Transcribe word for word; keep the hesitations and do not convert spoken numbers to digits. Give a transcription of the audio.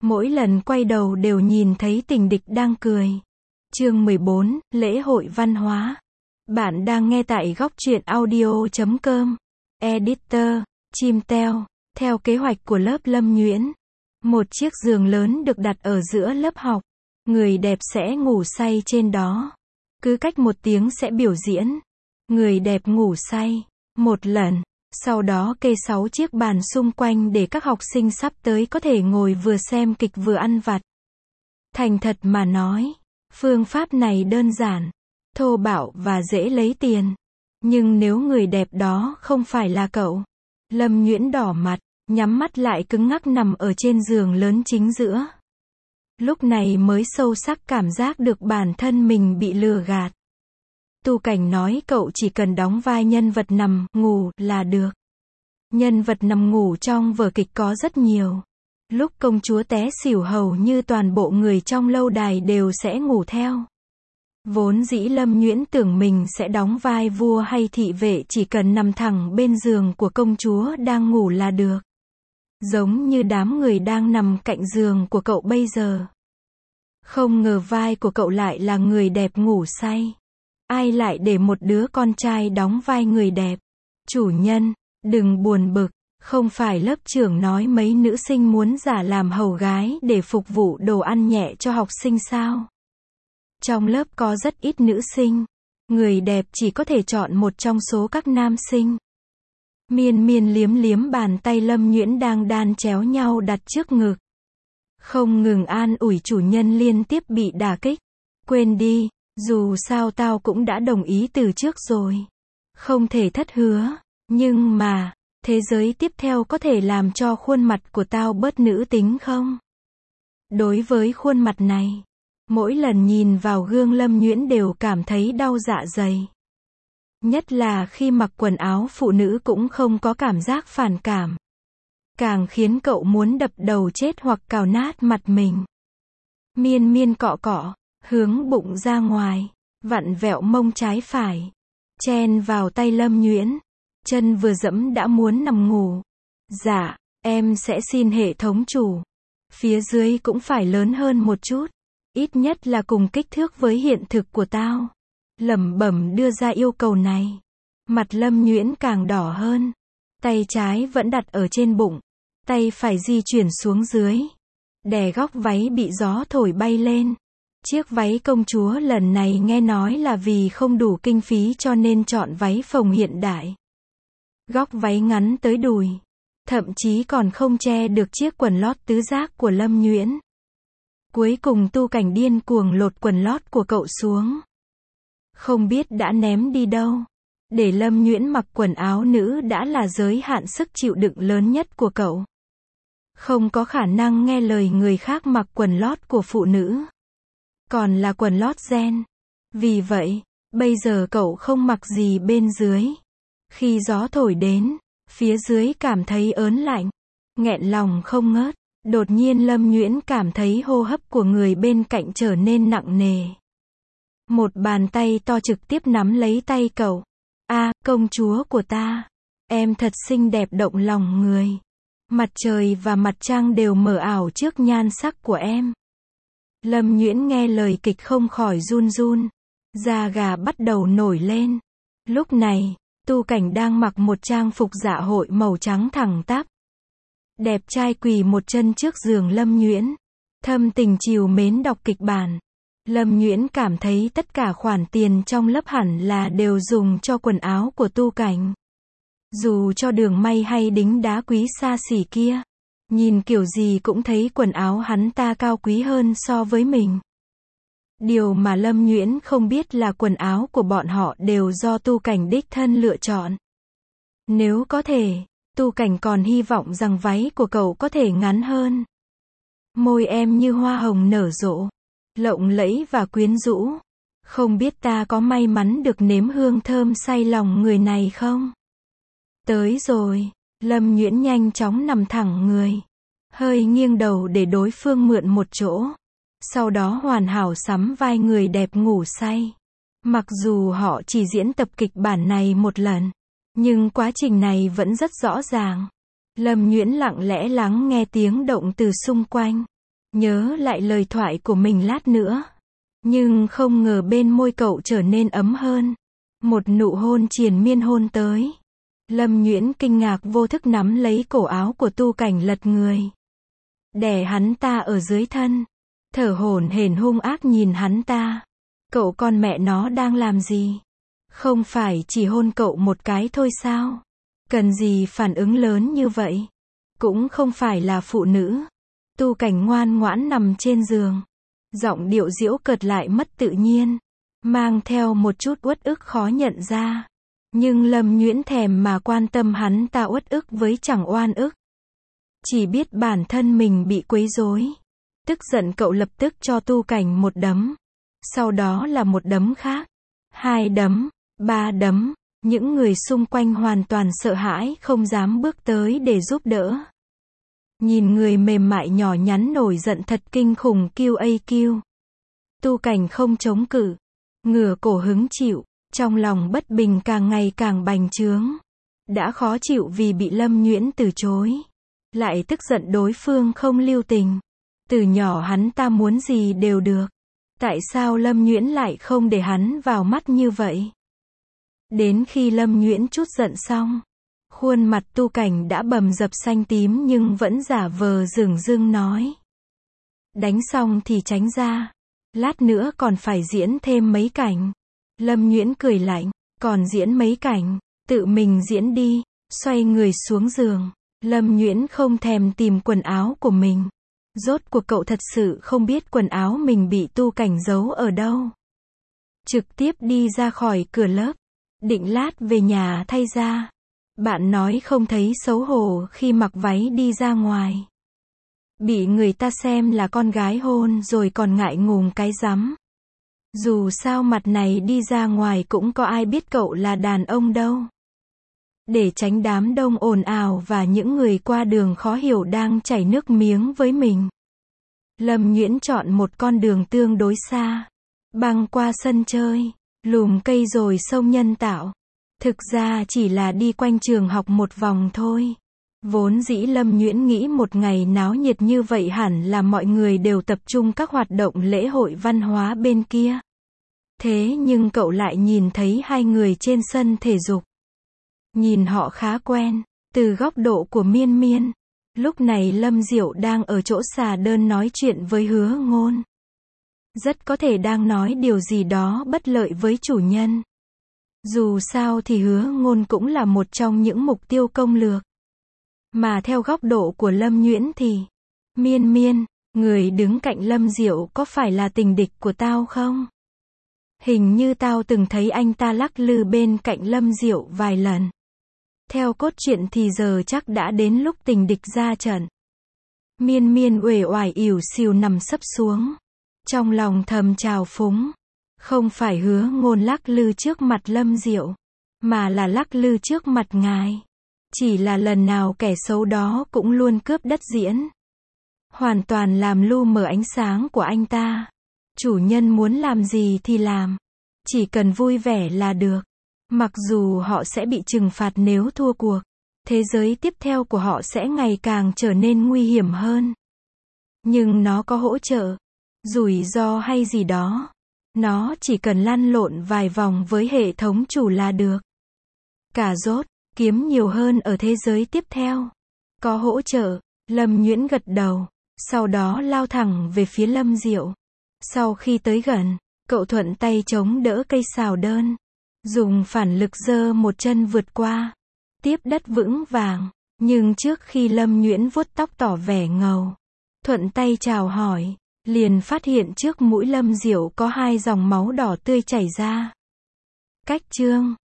Mỗi lần quay đầu đều nhìn thấy tình địch đang cười. Chương mười bốn, lễ hội văn hóa. Bạn đang nghe tại góc truyện audio chấm com. Editor, chim teo. Theo kế hoạch của lớp Lâm Nhuyễn, một chiếc giường lớn được đặt ở giữa lớp học. Người đẹp sẽ ngủ say trên đó. Cứ cách một tiếng sẽ biểu diễn. Người đẹp ngủ say một lần. Sau đó kê sáu chiếc bàn xung quanh để các học sinh sắp tới có thể ngồi vừa xem kịch vừa ăn vặt. Thành thật mà nói, phương pháp này đơn giản, thô bạo và dễ lấy tiền. Nhưng nếu người đẹp đó không phải là cậu, Lâm Nhuyễn đỏ mặt, nhắm mắt lại cứng ngắc nằm ở trên giường lớn chính giữa. Lúc này mới sâu sắc cảm giác được bản thân mình bị lừa gạt. Tu Cảnh nói cậu chỉ cần đóng vai nhân vật nằm, ngủ, là được. Nhân vật nằm ngủ trong vở kịch có rất nhiều. Lúc công chúa té xỉu hầu như toàn bộ người trong lâu đài đều sẽ ngủ theo. Vốn dĩ Lâm Nhuyễn tưởng mình sẽ đóng vai vua hay thị vệ chỉ cần nằm thẳng bên giường của công chúa đang ngủ là được. Giống như đám người đang nằm cạnh giường của cậu bây giờ. Không ngờ vai của cậu lại là người đẹp ngủ say. Ai lại để một đứa con trai đóng vai người đẹp? Chủ nhân, đừng buồn bực, không phải lớp trưởng nói mấy nữ sinh muốn giả làm hầu gái để phục vụ đồ ăn nhẹ cho học sinh sao? Trong lớp có rất ít nữ sinh, người đẹp chỉ có thể chọn một trong số các nam sinh. Miên Miên liếm liếm bàn tay Lâm Nhuyễn đang đan chéo nhau đặt trước ngực. Không ngừng an ủi chủ nhân liên tiếp bị đả kích. Quên đi, dù sao tao cũng đã đồng ý từ trước rồi. Không thể thất hứa, nhưng mà, thế giới tiếp theo có thể làm cho khuôn mặt của tao bớt nữ tính không? Đối với khuôn mặt này, mỗi lần nhìn vào gương Lâm Nhuyễn đều cảm thấy đau dạ dày. Nhất là khi mặc quần áo phụ nữ cũng không có cảm giác phản cảm. Càng khiến cậu muốn đập đầu chết hoặc cào nát mặt mình. Miên Miên cọ cọ, hướng bụng ra ngoài, vặn vẹo mông trái phải, chen vào tay Lâm Nhuyễn. Chân vừa dẫm đã muốn nằm ngủ. Dạ, em sẽ xin hệ thống chủ. Phía dưới cũng phải lớn hơn một chút. Ít nhất là cùng kích thước với hiện thực của tao. Lẩm bẩm đưa ra yêu cầu này. Mặt Lâm Nhuyễn càng đỏ hơn. Tay trái vẫn đặt ở trên bụng. Tay phải di chuyển xuống dưới. Đè góc váy bị gió thổi bay lên. Chiếc váy công chúa lần này nghe nói là vì không đủ kinh phí cho nên chọn váy phồng hiện đại. Góc váy ngắn tới đùi. Thậm chí còn không che được chiếc quần lót tứ giác của Lâm Nhuyễn. Cuối cùng Tu Cảnh điên cuồng lột quần lót của cậu xuống. Không biết đã ném đi đâu. Để Lâm Nhuyễn mặc quần áo nữ đã là giới hạn sức chịu đựng lớn nhất của cậu. Không có khả năng nghe lời người khác mặc quần lót của phụ nữ. Còn là quần lót ren. Vì vậy, bây giờ cậu không mặc gì bên dưới. Khi gió thổi đến, phía dưới cảm thấy ớn lạnh, nghẹn lòng không ngớt. Đột nhiên Lâm Nhuyễn cảm thấy hô hấp của người bên cạnh trở nên nặng nề. Một bàn tay to trực tiếp nắm lấy tay cậu. A, công chúa của ta, em thật xinh đẹp động lòng người. Mặt trời và mặt trăng đều mờ ảo trước nhan sắc của em. Lâm Nhuyễn nghe lời kịch không khỏi run run, da gà bắt đầu nổi lên. Lúc này, Tu Cảnh đang mặc một trang phục dạ hội màu trắng thẳng tắp. Đẹp trai quỳ một chân trước giường Lâm Nhuyễn. Thâm tình trìu mến đọc kịch bản. Lâm Nhuyễn cảm thấy tất cả khoản tiền trong lớp hẳn là đều dùng cho quần áo của Tu Cảnh. Dù cho Đường May hay đính đá quý xa xỉ kia. Nhìn kiểu gì cũng thấy quần áo hắn ta cao quý hơn so với mình. Điều mà Lâm Nhuyễn không biết là quần áo của bọn họ đều do Tu Cảnh đích thân lựa chọn. Nếu có thể, Tu Cảnh còn hy vọng rằng váy của cậu có thể ngắn hơn. Môi em như hoa hồng nở rộ, lộng lẫy và quyến rũ. Không biết ta có may mắn được nếm hương thơm say lòng người này không? Tới rồi, Lâm Nhuyễn nhanh chóng nằm thẳng người. Hơi nghiêng đầu để đối phương mượn một chỗ. Sau đó hoàn hảo sắm vai người đẹp ngủ say. Mặc dù họ chỉ diễn tập kịch bản này một lần, nhưng quá trình này vẫn rất rõ ràng. Lâm Nhuyễn lặng lẽ lắng nghe tiếng động từ xung quanh. nhớ lại lời thoại của mình lát nữa. Nhưng không ngờ bên môi cậu trở nên ấm hơn. Một nụ hôn triền miên hôn tới. Lâm Nhuyễn kinh ngạc vô thức nắm lấy cổ áo của Tu Cảnh lật người. Đè hắn ta ở dưới thân. Thở hổn hển hung ác nhìn hắn ta. Cậu con mẹ nó đang làm gì? Không phải chỉ hôn cậu một cái thôi sao? Cần gì phản ứng lớn như vậy? Cũng không phải là phụ nữ. Tu Cảnh ngoan ngoãn nằm trên giường. Giọng điệu giễu cợt lại mất tự nhiên. Mang theo một chút uất ức khó nhận ra. Nhưng Lâm Nhuyễn thèm mà quan tâm hắn ta uất ức với chẳng oan ức. Chỉ biết bản thân mình bị quấy rối. Tức giận cậu lập tức cho Tu Cảnh một đấm. Sau đó là một đấm khác. Hai đấm, ba đấm. Những người xung quanh hoàn toàn sợ hãi không dám bước tới để giúp đỡ. Nhìn người mềm mại nhỏ nhắn nổi giận thật kinh khủng kiu a kiu. Tu Cảnh không chống cự. Ngửa cổ hứng chịu. Trong lòng bất bình càng ngày càng bành trướng. Đã khó chịu vì bị Lâm Nhuyễn từ chối. Lại tức giận đối phương không lưu tình. Từ nhỏ hắn ta muốn gì đều được. Tại sao Lâm Nhuyễn lại không để hắn vào mắt như vậy? Đến khi Lâm Nhuyễn chút giận xong, khuôn mặt Tu Cảnh đã bầm dập xanh tím nhưng vẫn giả vờ dửng dưng nói. Đánh xong thì tránh ra. Lát nữa còn phải diễn thêm mấy cảnh. Lâm Nhuyễn cười lạnh. Còn diễn mấy cảnh? Tự mình diễn đi. Xoay người xuống giường. Lâm Nhuyễn không thèm tìm quần áo của mình. Rốt cuộc cậu thật sự không biết quần áo mình bị Tu Cảnh giấu ở đâu. Trực tiếp đi ra khỏi cửa lớp. Định lát về nhà thay ra. Bạn nói không thấy xấu hổ khi mặc váy đi ra ngoài. Bị người ta xem là con gái hôn rồi còn ngại ngùng cái rắm. Dù sao mặt này đi ra ngoài cũng có ai biết cậu là đàn ông đâu. Để tránh đám đông ồn ào và những người qua đường khó hiểu đang chảy nước miếng với mình. Lâm Nhuyễn chọn một con đường tương đối xa. Băng qua sân chơi, lùm cây rồi sông nhân tạo. Thực ra chỉ là đi quanh trường học một vòng thôi. Vốn dĩ Lâm Nhuyễn nghĩ một ngày náo nhiệt như vậy hẳn là mọi người đều tập trung các hoạt động lễ hội văn hóa bên kia. Thế nhưng cậu lại nhìn thấy hai người trên sân thể dục. Nhìn họ khá quen, từ góc độ của Miên Miên. Lúc này Lâm Diệu đang ở chỗ xà đơn nói chuyện với Hứa Ngôn. Rất có thể đang nói điều gì đó bất lợi với chủ nhân. Dù sao thì Hứa Ngôn cũng là một trong những mục tiêu công lược. Mà theo góc độ của Lâm Nhuyễn thì, Miên Miên, người đứng cạnh Lâm Diệu có phải là tình địch của tao không? Hình như tao từng thấy anh ta lắc lư bên cạnh Lâm Diệu vài lần. Theo cốt truyện thì giờ chắc đã đến lúc tình địch ra trận. Miên Miên uể oải ỉu xìu nằm sấp xuống. Trong lòng thầm trào phúng. Không phải Hứa Ngôn lắc lư trước mặt Lâm Diệu, mà là lắc lư trước mặt ngài. Chỉ là lần nào kẻ xấu đó cũng luôn cướp đất diễn. Hoàn toàn làm lu mờ ánh sáng của anh ta. Chủ nhân muốn làm gì thì làm. Chỉ cần vui vẻ là được. Mặc dù họ sẽ bị trừng phạt nếu thua cuộc. Thế giới tiếp theo của họ sẽ ngày càng trở nên nguy hiểm hơn. Nhưng nó có hỗ trợ, rủi ro hay gì đó. Nó chỉ cần lăn lộn vài vòng với hệ thống chủ là được. Cà rốt, kiếm nhiều hơn ở thế giới tiếp theo. Có hỗ trợ, Lâm Nhuyễn gật đầu. Sau đó lao thẳng về phía Lâm Diệu. Sau khi tới gần, cậu thuận tay chống đỡ cây xào đơn. Dùng phản lực giơ một chân vượt qua. Tiếp đất vững vàng. Nhưng trước khi Lâm Nhuyễn vuốt tóc tỏ vẻ ngầu. Thuận tay chào hỏi. Liền phát hiện trước mũi Lâm Diệu có hai dòng máu đỏ tươi chảy ra. Cách chương